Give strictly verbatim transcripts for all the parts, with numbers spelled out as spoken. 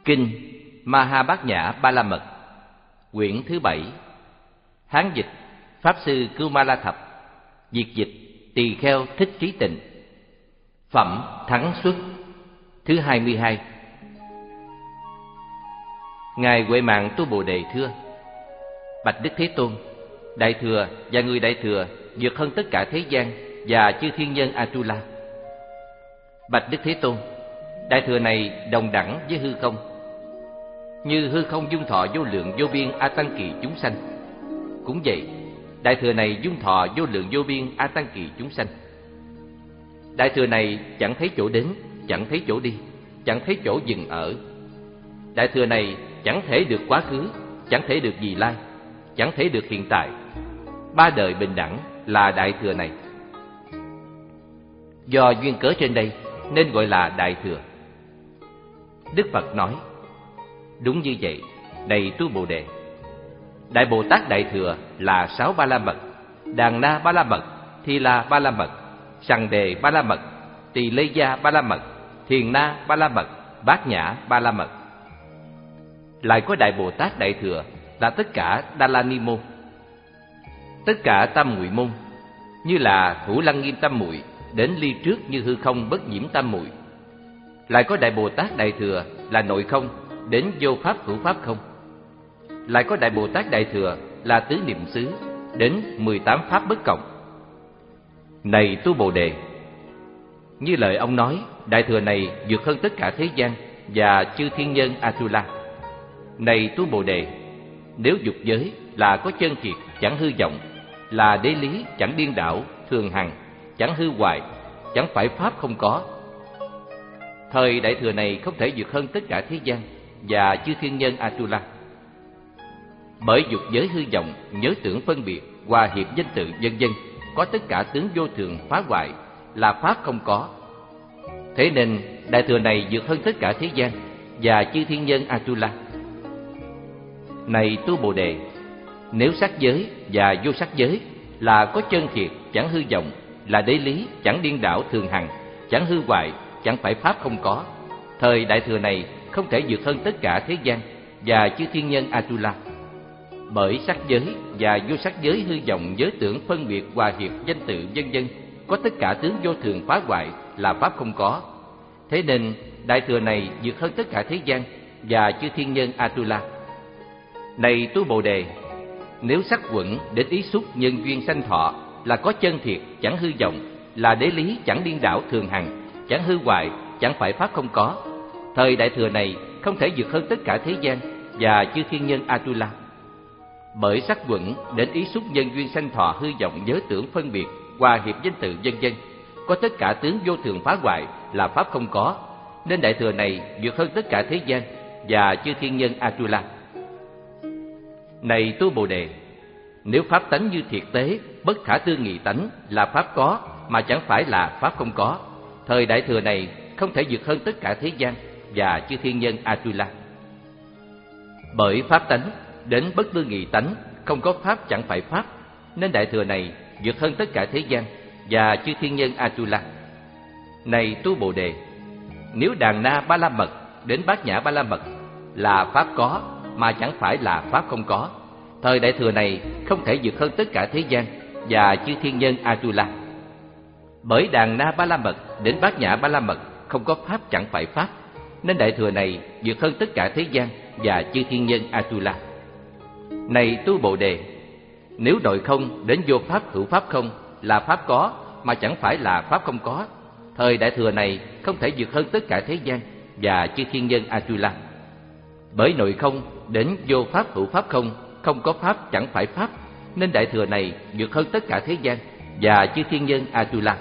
Kinh Maha Bát Nhã Ba La Mật, quyển thứ bảy. Hán dịch Pháp sư Cưu Ma La Thập, việt dịch Tỳ Kheo Thích Trí Tịnh. Phẩm Thắng Xuất thứ hai mươi hai. Ngài Huệ Mạng Tu Bồ Đề thưa: Bạch Đức Thế Tôn, Đại Thừa và người Đại Thừa vượt hơn tất cả thế gian và chư thiên nhân Atula. Bạch Đức Thế Tôn, Đại Thừa này đồng đẳng với hư không, như hư không dung thọ vô lượng vô biên a tăng kỳ chúng sanh. Cũng vậy, Đại Thừa này dung thọ vô lượng vô biên a tăng kỳ chúng sanh. Đại Thừa này chẳng thấy chỗ đến, chẳng thấy chỗ đi, chẳng thấy chỗ dừng ở. Đại Thừa này chẳng thể được quá khứ, chẳng thể được vị lai, chẳng thể được hiện tại. Ba đời bình đẳng là Đại Thừa này. Do duyên cớ trên đây nên gọi là Đại Thừa. Đức Phật nói: Đúng như vậy, này Tu Bồ Đề, Đại Bồ Tát Đại Thừa là sáu Ba La Mật: Đàn Na Ba La Mật, Thi La Ba La Mật, Sằng Đề Ba La Mật, Tỳ Lê Gia Ba La Mật, Thiền Na Ba La Mật, Bát Nhã Ba La Mật. Lại có Đại Bồ Tát Đại Thừa là tất cả Đa La Ni Môn, tất cả Tam Muội Môn, như là Thủ Lăng Nghiêm Tam Muội đến ly trước như hư không bất nhiễm Tam Muội. Lại có Đại Bồ Tát Đại Thừa là nội không đến vô pháp hữu pháp không. Lại có Đại Bồ Tát Đại Thừa là tứ niệm xứ đến mười tám pháp bất cộng. Này Tu Bồ Đề, như lời ông nói, Đại Thừa này vượt hơn tất cả thế gian và chư thiên nhân Atula. Này Tu Bồ Đề, nếu dục giới là có chân triệt chẳng hư vọng, là đế lý chẳng điên đảo, thường hằng chẳng hư hoại, chẳng phải pháp không có, thời Đại Thừa này không thể vượt hơn tất cả thế gian và chư thiên nhân Atula. Bởi dục giới hư vọng, nhớ tưởng phân biệt, hòa hiệp danh tự vân vân, có tất cả tướng vô thường phá hoại, là pháp không có. Thế nên Đại Thừa này vượt hơn tất cả thế gian và chư thiên nhân Atula. Này Tu Bồ Đề, nếu sắc giới và vô sắc giới là có chân thiệt chẳng hư vọng, là đế lý chẳng điên đảo, thường hằng chẳng hư hoại, chẳng phải pháp không có, thời Đại Thừa này không thể vượt hơn tất cả thế gian và chư thiên nhân Atula. Bởi sắc giới và vô sắc giới hư vọng, nhớ tưởng phân biệt, hòa hiệp danh tự vân vân, có tất cả tướng vô thường phá hoại, là pháp không có. Thế nên Đại Thừa này vượt hơn tất cả thế gian và chư thiên nhân Atula. Này Tu Bồ Đề, nếu sắc quẩn đến ý xúc nhân duyên sanh thọ là có chân thiệt chẳng hư vọng, là đế lý chẳng điên đảo, thường hằng chẳng hư hoại, chẳng phải pháp không có, thời Đại Thừa này không thể vượt hơn tất cả thế gian và chư thiên nhân Atula. Bởi sắc quẩn đến ý xúc nhân duyên sanh thọ hư vọng, nhớ tưởng phân biệt, hòa hiệp danh tự vân vân, có tất cả tướng vô thường phá hoại, là pháp không có, nên Đại Thừa này vượt hơn tất cả thế gian và chư thiên nhân Atula. Này Tu Bồ Đề, nếu pháp tánh như thiệt tế, bất khả tư nghị tánh, là pháp có mà chẳng phải là pháp không có, thời Đại Thừa này không thể vượt hơn tất cả thế gian và chư thiên nhân Atula. Bởi pháp tánh đến bất tư nghị tánh, không có pháp chẳng phải pháp, nên Đại Thừa này vượt hơn tất cả thế gian và chư thiên nhân Atula. Này Tu Bồ Đề, nếu Đàn Na Ba La Mật đến Bát Nhã Ba La Mật là pháp có mà chẳng phải là pháp không có, thời Đại Thừa này không thể vượt hơn tất cả thế gian và chư thiên nhân Atula. Bởi Đàn Na Ba La Mật đến Bát Nhã Ba La Mật không có pháp chẳng phải pháp, nên Đại Thừa này vượt hơn tất cả thế gian và chư thiên nhân Atula. Này Tu Bồ Đề, nếu nội không đến vô pháp hữu pháp không là pháp có mà chẳng phải là pháp không có, thời Đại Thừa này không thể vượt hơn tất cả thế gian và chư thiên nhân Atula. Bởi nội không đến vô pháp hữu pháp không, không có pháp chẳng phải pháp, nên Đại Thừa này vượt hơn tất cả thế gian và chư thiên nhân Atula.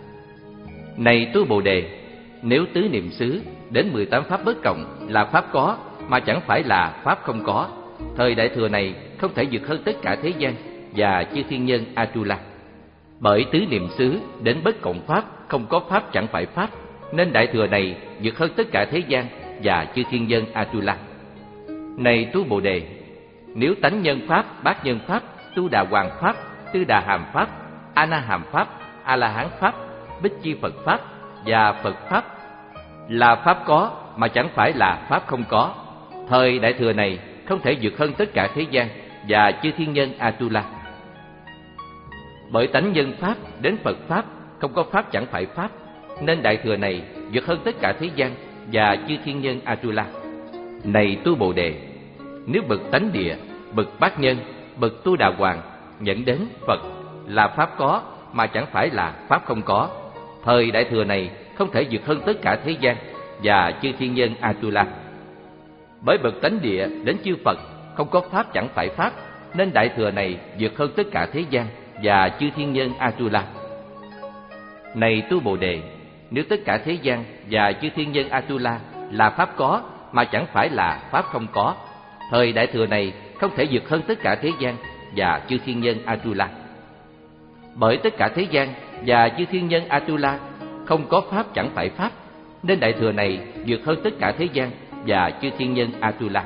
Này Tu Bồ Đề, nếu tứ niệm xứ đến mười tám pháp bất cộng là pháp có mà chẳng phải là pháp không có, thời Đại Thừa này không thể vượt hơn tất cả thế gian và chư thiên nhân Atula. Bởi tứ niệm xứ đến bất cộng pháp, không có pháp chẳng phải pháp, nên Đại Thừa này vượt hơn tất cả thế gian và chư thiên nhân Atula. Này Tu Bồ Đề, nếu tánh nhân pháp, bát nhân pháp, tu đà hoàng pháp, tư đà hàm pháp, a na hàm pháp, a la hán pháp, bích chi Phật pháp và Phật pháp là pháp có mà chẳng phải là pháp không có. Thời Đại Thừa này không thể vượt hơn tất cả thế gian và chư thiên nhân Atula. Bởi tánh nhân pháp đến Phật pháp, không có pháp chẳng phải pháp, nên Đại Thừa này vượt hơn tất cả thế gian và chư thiên nhân Atula. Này tu Bồ Đề, nếu bậc tánh địa, bậc bát nhân, bậc tu đà hoàng nhận đến Phật là pháp có mà chẳng phải là pháp không có, thời Đại Thừa này không thể vượt hơn tất cả thế gian và chư thiên nhân Atula. Bởi bậc tánh địa đến chư Phật không có pháp chẳng phải pháp, nên Đại Thừa này vượt hơn tất cả thế gian và chư thiên nhân Atula. Này tu Bồ Đề, nếu tất cả thế gian và chư thiên nhân Atula là pháp có mà chẳng phải là pháp không có, thời Đại Thừa này không thể vượt hơn tất cả thế gian và chư thiên nhân Atula. Bởi tất cả thế gian và chư thiên nhân Atula không có pháp chẳng phải pháp, nên Đại Thừa này vượt hơn tất cả thế gian và chư thiên nhân Atula.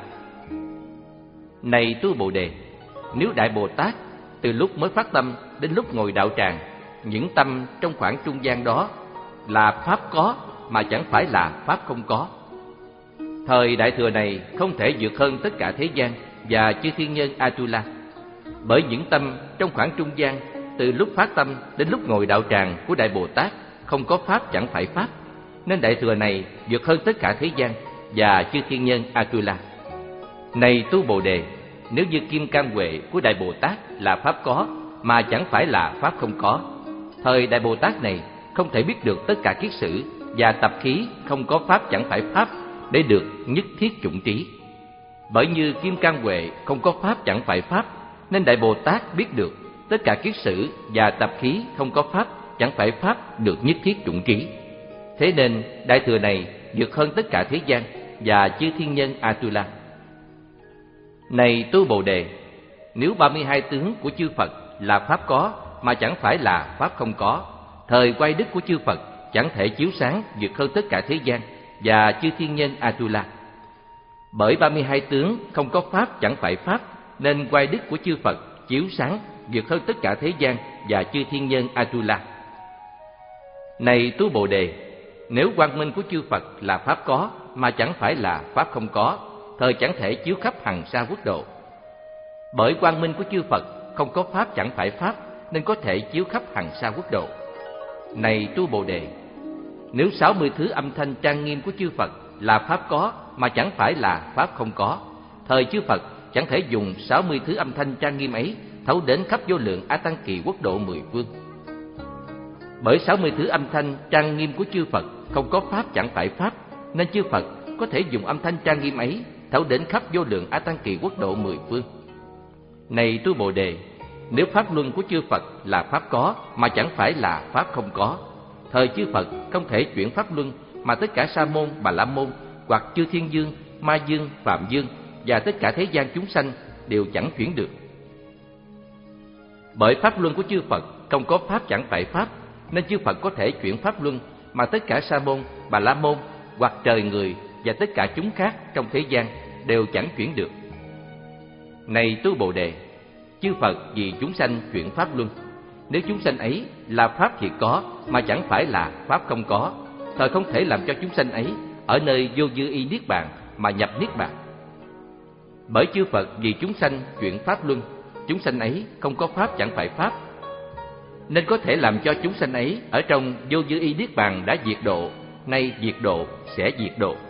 Này tu Bồ Đề, nếu Đại Bồ Tát từ lúc mới phát tâm đến lúc ngồi đạo tràng, những tâm trong khoảng trung gian đó là pháp có mà chẳng phải là pháp không có, thời Đại Thừa này không thể vượt hơn tất cả thế gian và chư thiên nhân Atula. Bởi những tâm trong khoảng trung gian từ lúc phát tâm đến lúc ngồi đạo tràng của Đại Bồ Tát không có pháp chẳng phải pháp, nên Đại Thừa này vượt hơn tất cả thế gian và chư thiên nhân Atula. Này tu Bồ Đề, nếu như kim cang huệ của Đại Bồ Tát là pháp có mà chẳng phải là pháp không có, thời Đại Bồ Tát này không thể biết được tất cả kiết sử và tập khí không có pháp chẳng phải pháp để được nhất thiết chủng trí. Bởi như kim cang huệ không có pháp chẳng phải pháp, nên Đại Bồ Tát biết được tất cả kiết sử và tập khí không có pháp chẳng phải pháp được nhất thiết chủng trí. Thế nên Đại Thừa này vượt hơn tất cả thế gian và chư thiên nhân Atula. Này tu Bồ Đề, nếu ba mươi hai tướng của chư Phật là pháp có mà chẳng phải là pháp không có, thời quay đức của chư Phật chẳng thể chiếu sáng vượt hơn tất cả thế gian và chư thiên nhân Atula. Bởi ba mươi hai tướng không có pháp chẳng phải pháp, nên quay đức của chư Phật chiếu sáng vượt hơn tất cả thế gian và chư thiên nhân Atula. Này tu Bồ Đề, nếu quang minh của chư Phật là pháp có mà chẳng phải là pháp không có, thời chẳng thể chiếu khắp hằng sa quốc độ. Bởi quang minh của chư Phật không có pháp chẳng phải pháp, nên có thể chiếu khắp hằng sa quốc độ. Này tu Bồ Đề, nếu sáu mươi thứ âm thanh trang nghiêm của chư Phật là pháp có mà chẳng phải là pháp không có, thời chư Phật chẳng thể dùng sáu mươi thứ âm thanh trang nghiêm ấy thấu đến khắp vô lượng A Tăng Kỳ quốc độ mười phương. Bởi sáu mươi thứ âm thanh trang nghiêm của chư Phật không có pháp chẳng phải pháp, nên chư Phật có thể dùng âm thanh trang nghiêm ấy thấu đến khắp vô lượng A Tăng Kỳ quốc độ mười phương. Này tu Bồ Đề, nếu pháp luân của chư Phật là pháp có mà chẳng phải là pháp không có, thời chư Phật không thể chuyển pháp luân mà tất cả sa môn, bà la môn hoặc chư thiên dương, ma dương, phạm dương và tất cả thế gian chúng sanh đều chẳng chuyển được. Bởi pháp luân của chư Phật không có pháp chẳng phải pháp, nên chư Phật có thể chuyển pháp luân mà tất cả sa môn, bà la môn hoặc trời người và tất cả chúng khác trong thế gian đều chẳng chuyển được. Này tu Bồ Đề, chư Phật vì chúng sanh chuyển pháp luân, nếu chúng sanh ấy là pháp thì có mà chẳng phải là pháp không có, thời không thể làm cho chúng sanh ấy ở nơi vô dư y niết bàn mà nhập niết bàn. Bởi chư Phật vì chúng sanh chuyển pháp luân, chúng sanh ấy không có pháp chẳng phải pháp, nên có thể làm cho chúng sanh ấy ở trong vô dư y niết bàn đã diệt độ, nay diệt độ sẽ diệt độ.